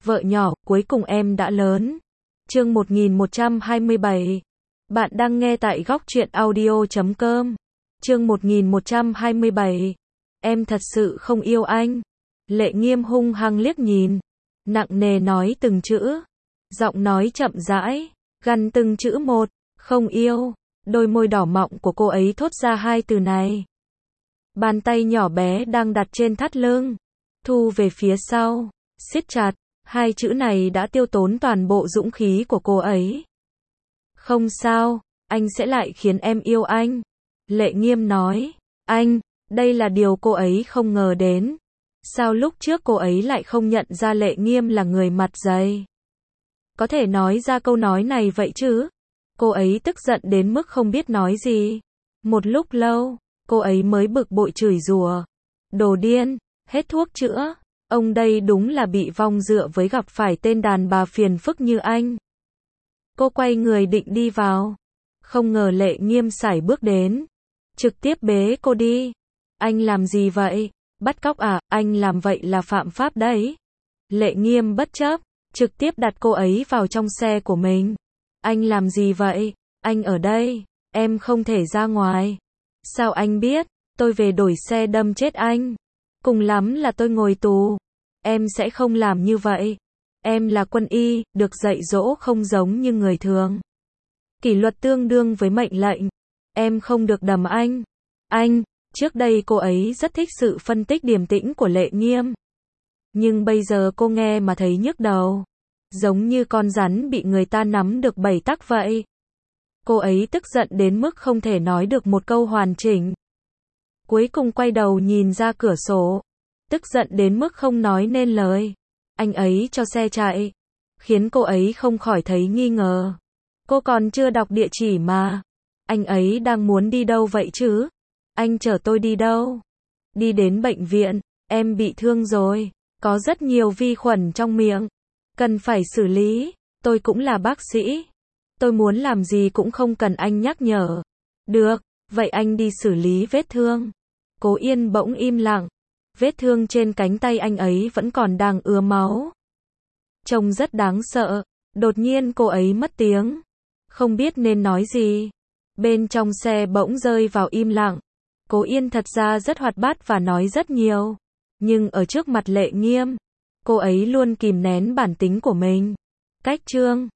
Vợ nhỏ, cuối cùng em đã lớn. Chương 1127. Bạn đang nghe tại góc truyện audio.com. Chương 1127. Em thật sự không yêu anh. Lệ Nghiêm hung hăng liếc nhìn, nặng nề nói từng chữ, giọng nói chậm rãi, gằn từng chữ một, không yêu. Đôi môi đỏ mọng của cô ấy thốt ra hai từ này. Bàn tay nhỏ bé đang đặt trên thắt lưng, thu về phía sau, siết chặt, hai chữ này đã tiêu tốn toàn bộ dũng khí của cô ấy. Không sao, anh sẽ lại khiến em yêu anh. Lệ Nghiêm nói, anh, đây là điều cô ấy không ngờ đến. Sao lúc trước cô ấy lại không nhận ra Lệ Nghiêm là người mặt dày? Có thể nói ra câu nói này vậy chứ? Cô ấy tức giận đến mức không biết nói gì. Một lúc lâu, cô ấy mới bực bội chửi rủa. Đồ điên, hết thuốc chữa. Ông đây đúng là bị vong dựa với gặp phải tên đàn bà phiền phức như anh. Cô quay người định đi vào. Không ngờ Lệ Nghiêm sải bước đến. Trực tiếp bế cô đi. Anh làm gì vậy? Bắt cóc à? Anh làm vậy là phạm pháp đấy. Lệ Nghiêm bất chấp, trực tiếp đặt cô ấy vào trong xe của mình. Anh làm gì vậy? Anh ở đây, em không thể ra ngoài. Sao anh biết? Tôi về đổi xe đâm chết anh. Cùng lắm là tôi ngồi tù. Em sẽ không làm như vậy. Em là quân y, được dạy dỗ không giống như người thường. Kỷ luật tương đương với mệnh lệnh. Em không được đầm anh. Anh, trước đây cô ấy rất thích sự phân tích điềm tĩnh của Lệ Nghiêm. Nhưng bây giờ cô nghe mà thấy nhức đầu. Giống như con rắn bị người ta nắm được bảy tắc vậy. Cô ấy tức giận đến mức không thể nói được một câu hoàn chỉnh. Cuối cùng quay đầu nhìn ra cửa sổ. Tức giận đến mức không nói nên lời. Anh ấy cho xe chạy. Khiến cô ấy không khỏi thấy nghi ngờ. Cô còn chưa đọc địa chỉ mà. Anh ấy đang muốn đi đâu vậy chứ? Anh chở tôi đi đâu? Đi đến bệnh viện. Em bị thương rồi. Có rất nhiều vi khuẩn trong miệng. Cần phải xử lý. Tôi cũng là bác sĩ. Tôi muốn làm gì cũng không cần anh nhắc nhở. Được, vậy anh đi xử lý vết thương. Cố Yên bỗng im lặng. Vết thương trên cánh tay anh ấy vẫn còn đang ứa máu. Trông rất đáng sợ. Đột nhiên cô ấy mất tiếng. Không biết nên nói gì. Bên trong xe bỗng rơi vào im lặng. Cố Yên thật ra rất hoạt bát và nói rất nhiều. Nhưng ở trước mặt Lệ Nghiêm, cô ấy luôn kìm nén bản tính của mình. Cách chương